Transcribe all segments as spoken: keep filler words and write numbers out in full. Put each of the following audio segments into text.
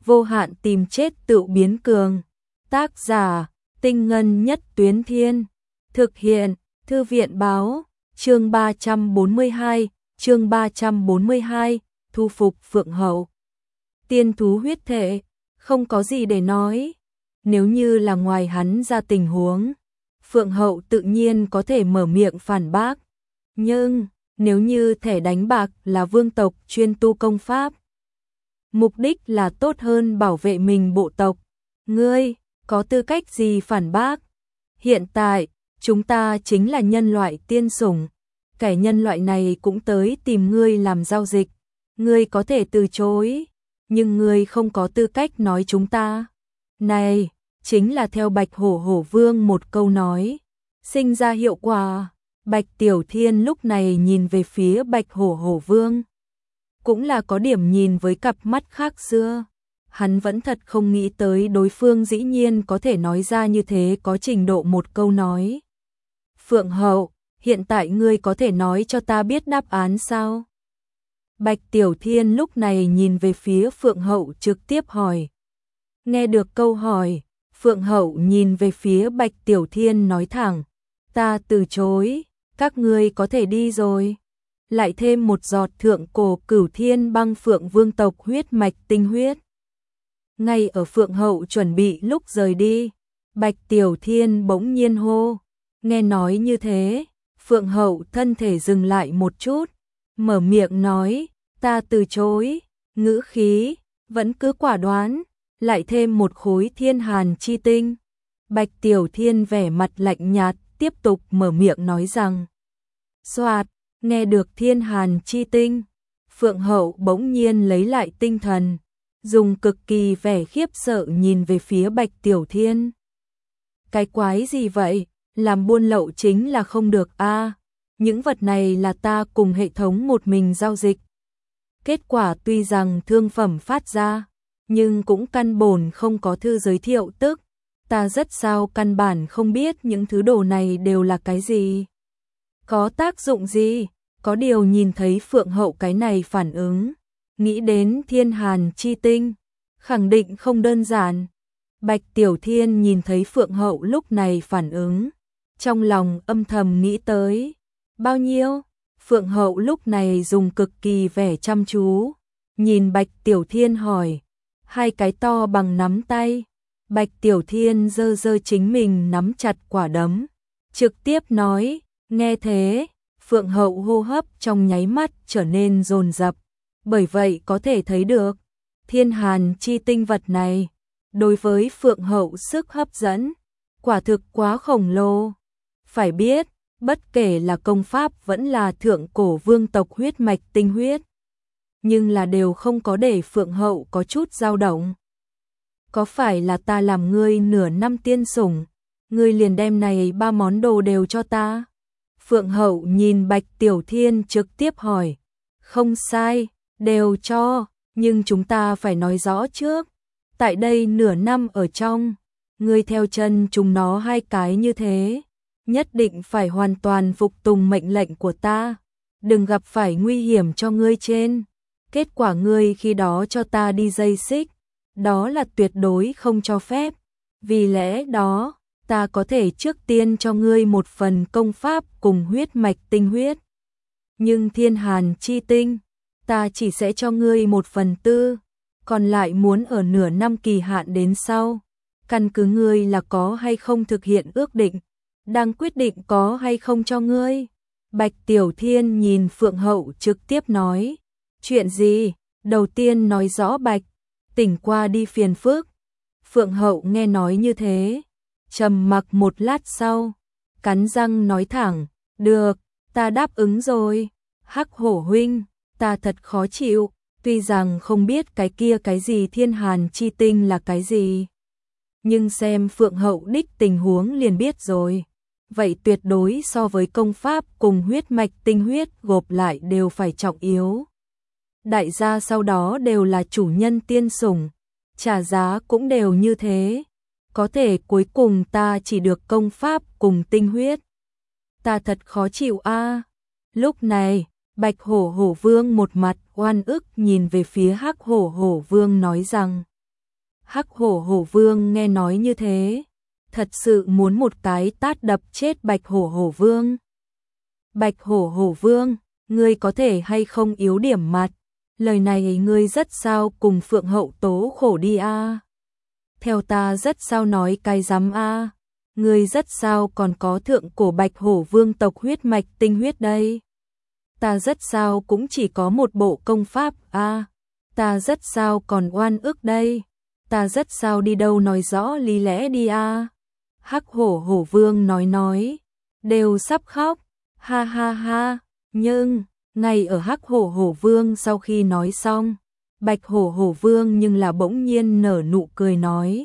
vô hạn tìm chết tự biến cường. Tác giả, Tinh Ngân Nhất Tuyến Thiên. Thực hiện, Thư viện báo, chương ba trăm bốn mươi hai, chương ba trăm bốn mươi hai, thu phục Phượng Hậu. Tiên thú huyết thể, không có gì để nói. Nếu như là ngoài hắn ra tình huống, Phượng Hậu tự nhiên có thể mở miệng phản bác. Nhưng, nếu như thẻ đánh bạc là vương tộc chuyên tu công pháp, mục đích là tốt hơn bảo vệ mình bộ tộc, ngươi có tư cách gì phản bác? Hiện tại, chúng ta chính là nhân loại tiên sủng, kẻ nhân loại này cũng tới tìm ngươi làm giao dịch, ngươi có thể từ chối, nhưng ngươi không có tư cách nói chúng ta. Này, chính là theo Bạch Hổ Hổ Vương một câu nói, sinh ra hiệu quả. Bạch Tiểu Thiên lúc này nhìn về phía Bạch Hổ Hổ Vương, cũng là có điểm nhìn với cặp mắt khác xưa. Hắn vẫn thật không nghĩ tới đối phương dĩ nhiên có thể nói ra như thế có trình độ một câu nói. Phượng Hậu, hiện tại ngươi có thể nói cho ta biết đáp án sao? Bạch Tiểu Thiên lúc này nhìn về phía Phượng Hậu trực tiếp hỏi. Nghe được câu hỏi, Phượng Hậu nhìn về phía Bạch Tiểu Thiên nói thẳng, ta từ chối, các ngươi có thể đi rồi. Lại thêm một giọt thượng cổ cửu thiên băng Phượng Vương tộc huyết mạch tinh huyết. Ngay ở Phượng Hậu chuẩn bị lúc rời đi, Bạch Tiểu Thiên bỗng nhiên hô. Nghe nói như thế, Phượng Hậu thân thể dừng lại một chút, mở miệng nói, ta từ chối, ngữ khí, vẫn cứ quả đoán, lại thêm một khối thiên hàn chi tinh. Bạch Tiểu Thiên vẻ mặt lạnh nhạt, tiếp tục mở miệng nói rằng, xoạt, nghe được thiên hàn chi tinh, Phượng Hậu bỗng nhiên lấy lại tinh thần, dùng cực kỳ vẻ khiếp sợ nhìn về phía Bạch Tiểu Thiên. Cái quái gì vậy, làm buôn lậu chính là không được a, à, những vật này là ta cùng hệ thống một mình giao dịch. Kết quả tuy rằng thương phẩm phát ra, nhưng cũng căn bổn không có thư giới thiệu, tức ta rất sao căn bản không biết những thứ đồ này đều là cái gì, có tác dụng gì. Có điều nhìn thấy Phượng Hậu cái này phản ứng, nghĩ đến thiên hàn chi tinh, khẳng định không đơn giản. Bạch Tiểu Thiên nhìn thấy Phượng Hậu lúc này phản ứng, trong lòng âm thầm nghĩ tới, bao nhiêu? Phượng Hậu lúc này dùng cực kỳ vẻ chăm chú, nhìn Bạch Tiểu Thiên hỏi, hai cái to bằng nắm tay. Bạch Tiểu Thiên giơ giơ chính mình nắm chặt quả đấm, trực tiếp nói, nghe thế, Phượng Hậu hô hấp trong nháy mắt trở nên dồn dập, bởi vậy có thể thấy được, thiên hàn chi tinh vật này, đối với Phượng Hậu sức hấp dẫn, quả thực quá khổng lồ. Phải biết, bất kể là công pháp vẫn là thượng cổ vương tộc huyết mạch tinh huyết, nhưng là đều không có để Phượng Hậu có chút dao động. Có phải là ta làm ngươi nửa năm tiên sủng, ngươi liền đem này ba món đồ đều cho ta? Phượng Hậu nhìn Bạch Tiểu Thiên trực tiếp hỏi, không sai, đều cho, nhưng chúng ta phải nói rõ trước, tại đây nửa năm ở trong, ngươi theo chân chúng nó hai cái như thế, nhất định phải hoàn toàn phục tùng mệnh lệnh của ta, đừng gặp phải nguy hiểm cho ngươi trên. Kết quả ngươi khi đó cho ta đi dây xích, đó là tuyệt đối không cho phép, vì lẽ đó, ta có thể trước tiên cho ngươi một phần công pháp cùng huyết mạch tinh huyết. Nhưng thiên hàn chi tinh, ta chỉ sẽ cho ngươi một phần tư, còn lại muốn ở nửa năm kỳ hạn đến sau. Căn cứ ngươi là có hay không thực hiện ước định, đang quyết định có hay không cho ngươi. Bạch Tiểu Thiên nhìn Phượng Hậu trực tiếp nói, chuyện gì? Đầu tiên nói rõ Bạch, tỉnh qua đi phiền phức. Phượng Hậu nghe nói như thế, trầm mặc một lát sau, cắn răng nói thẳng, được, ta đáp ứng rồi. Hắc Hổ huynh, ta thật khó chịu, tuy rằng không biết cái kia cái gì thiên hàn chi tinh là cái gì, nhưng xem Phượng Hậu đích tình huống liền biết rồi, vậy tuyệt đối so với công pháp cùng huyết mạch tinh huyết gộp lại đều phải trọng yếu. Đại gia sau đó đều là chủ nhân tiên sủng, trả giá cũng đều như thế. Có thể cuối cùng ta chỉ được công pháp cùng tinh huyết. Ta thật khó chịu a. À. Lúc này, Bạch Hổ Hổ Vương một mặt oan ức nhìn về phía Hắc Hổ Hổ Vương nói rằng, Hắc hổ hổ vương nghe nói như thế, thật sự muốn một cái tát đập chết bạch hổ hổ vương. Bạch hổ hổ vương, ngươi có thể hay không yếu điểm mặt, lời này ngươi rất sao cùng Phượng Hậu tố khổ đi a. Theo ta rất sao nói cái dám a, ngươi rất sao còn có thượng cổ bạch hổ vương tộc huyết mạch tinh huyết đây. Ta rất sao cũng chỉ có một bộ công pháp a, ta rất sao còn oan ức đây, ta rất sao đi đâu nói rõ lý lẽ đi a. Hắc hổ hổ vương nói nói, đều sắp khóc, ha ha ha, nhưng, ngay ở hắc hổ hổ vương sau khi nói xong, bạch hổ hổ vương nhưng là bỗng nhiên nở nụ cười nói.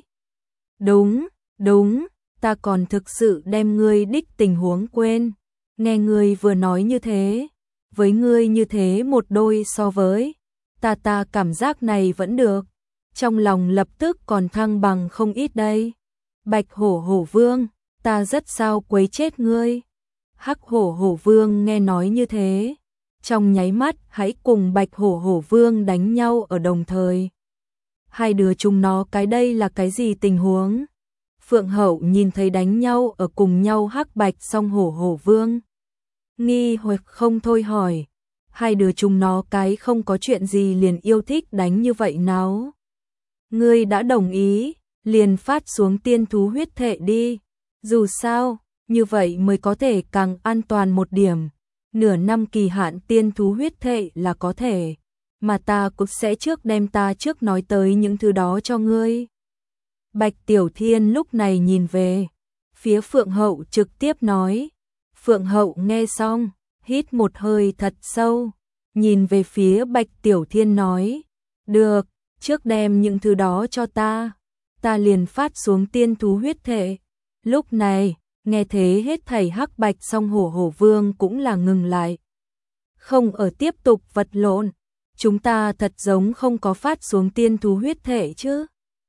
Đúng, đúng, ta còn thực sự đem ngươi đích tình huống quên, nghe ngươi vừa nói như thế, với ngươi như thế một đôi so với, ta ta cảm giác này vẫn được, trong lòng lập tức còn thăng bằng không ít đây. Bạch hổ hổ vương, ta rất sao quấy chết ngươi. Hắc hổ hổ vương nghe nói như thế, trong nháy mắt hãy cùng bạch hổ hổ vương đánh nhau ở đồng thời. Hai đứa chúng nó cái đây là cái gì tình huống? Phượng Hậu nhìn thấy đánh nhau ở cùng nhau hắc bạch song hổ hổ vương, nghi hoặc không thôi hỏi, hai đứa chúng nó cái không có chuyện gì liền yêu thích đánh như vậy nào? Ngươi đã đồng ý, liền phát xuống tiên thú huyết thể đi, dù sao, như vậy mới có thể càng an toàn một điểm, nửa năm kỳ hạn tiên thú huyết thể là có thể, mà ta cũng sẽ trước đem ta trước nói tới những thứ đó cho ngươi. Bạch Tiểu Thiên lúc này nhìn về phía Phượng Hậu trực tiếp nói. Phượng Hậu nghe xong, hít một hơi thật sâu, nhìn về phía Bạch Tiểu Thiên nói, được, trước đem những thứ đó cho ta, ta liền phát xuống tiên thú huyết thể. Lúc này, nghe thế hết thảy hắc bạch song hổ hổ vương cũng là ngừng lại. Không ở tiếp tục vật lộn, chúng ta thật giống không có phát xuống tiên thú huyết thể chứ.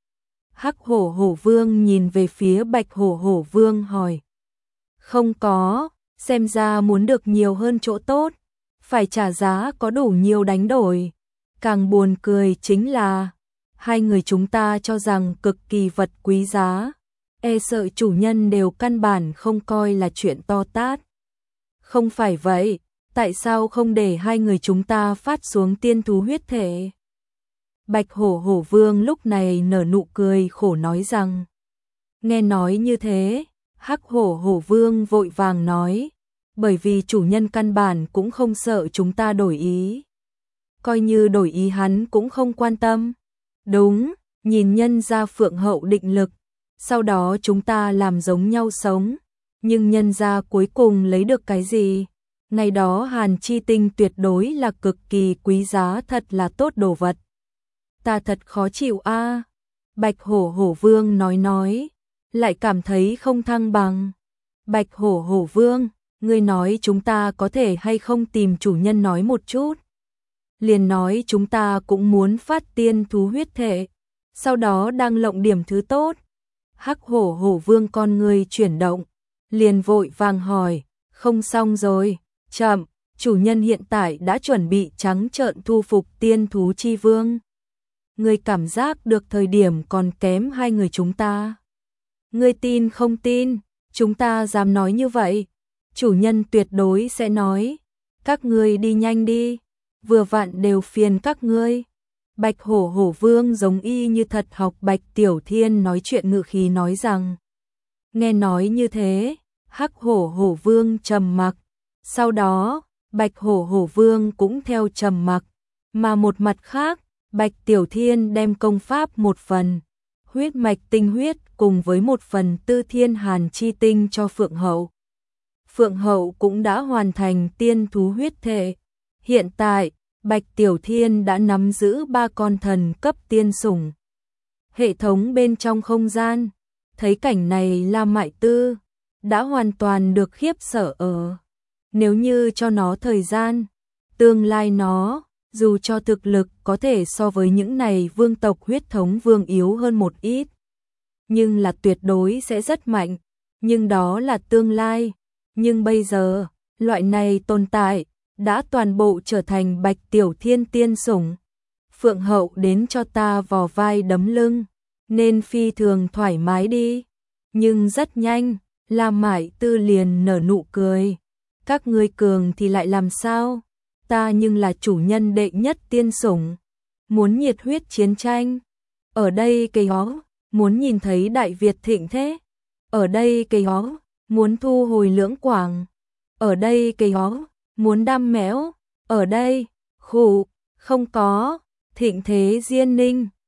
Hắc hổ hổ vương nhìn về phía bạch hổ hổ vương hỏi. Không có, xem ra muốn được nhiều hơn chỗ tốt, phải trả giá có đủ nhiều đánh đổi. Càng buồn cười chính là, hai người chúng ta cho rằng cực kỳ vật quý giá, e sợ chủ nhân đều căn bản không coi là chuyện to tát. Không phải vậy, tại sao không để hai người chúng ta phát xuống tiên thú huyết thể? Bạch hổ hổ vương lúc này nở nụ cười khổ nói rằng. Nghe nói như thế, hắc hổ hổ vương vội vàng nói, bởi vì chủ nhân căn bản cũng không sợ chúng ta đổi ý. Coi như đổi ý hắn cũng không quan tâm. Đúng, nhìn nhân gia Phượng Hậu định lực, sau đó chúng ta làm giống nhau sống, nhưng nhân gia cuối cùng lấy được cái gì? Ngày đó hàn chi tinh tuyệt đối là cực kỳ quý giá, thật là tốt đồ vật. Ta thật khó chịu a. À. Bạch hổ hổ vương nói nói, lại cảm thấy không thăng bằng. Bạch hổ hổ vương, ngươi nói chúng ta có thể hay không tìm chủ nhân nói một chút? Liền nói chúng ta cũng muốn phát tiên thú huyết thể, sau đó đang lộng điểm thứ tốt. Hắc hổ hổ vương con người chuyển động, liền vội vàng hỏi, không xong rồi, chậm, chủ nhân hiện tại đã chuẩn bị trắng trợn thu phục tiên thú chi vương. Ngươi cảm giác được thời điểm còn kém hai người chúng ta. Ngươi tin không tin, chúng ta dám nói như vậy, chủ nhân tuyệt đối sẽ nói, các ngươi đi nhanh đi, vừa vặn đều phiền các ngươi. Bạch hổ hổ vương giống y như thật học Bạch Tiểu Thiên nói chuyện ngự khí nói rằng. Nghe nói như thế, hắc hổ hổ vương trầm mặc, sau đó, Bạch hổ hổ vương cũng theo trầm mặc, mà một mặt khác, Bạch Tiểu Thiên đem công pháp một phần, huyết mạch tinh huyết cùng với một phần tư thiên hàn chi tinh cho Phượng Hậu. Phượng Hậu cũng đã hoàn thành tiên thú huyết thể. Hiện tại, Bạch Tiểu Thiên đã nắm giữ ba con thần cấp tiên sủng. Hệ thống bên trong không gian, thấy cảnh này La Mại Tư đã hoàn toàn được khiếp sợ ở. Nếu như cho nó thời gian, tương lai nó, dù cho thực lực có thể so với những này vương tộc huyết thống vương yếu hơn một ít, nhưng là tuyệt đối sẽ rất mạnh, nhưng đó là tương lai. Nhưng bây giờ, loại này tồn tại, đã toàn bộ trở thành Bạch Tiểu Thiên tiên sủng. Phượng Hậu đến cho ta vò vai đấm lưng, nên phi thường thoải mái đi. Nhưng rất nhanh, Lam Mải Tư liền nở nụ cười. Các ngươi cường thì lại làm sao? Ta nhưng là chủ nhân đệ nhất tiên sủng. Muốn nhiệt huyết chiến tranh. Ở đây cây ó, muốn nhìn thấy Đại Việt thịnh thế. Ở đây cây ó, muốn thu hồi Lưỡng Quảng. Ở đây cây ó, muốn đam mẽo. Ở đây, khụ, không có, thịnh thế Diên Ninh.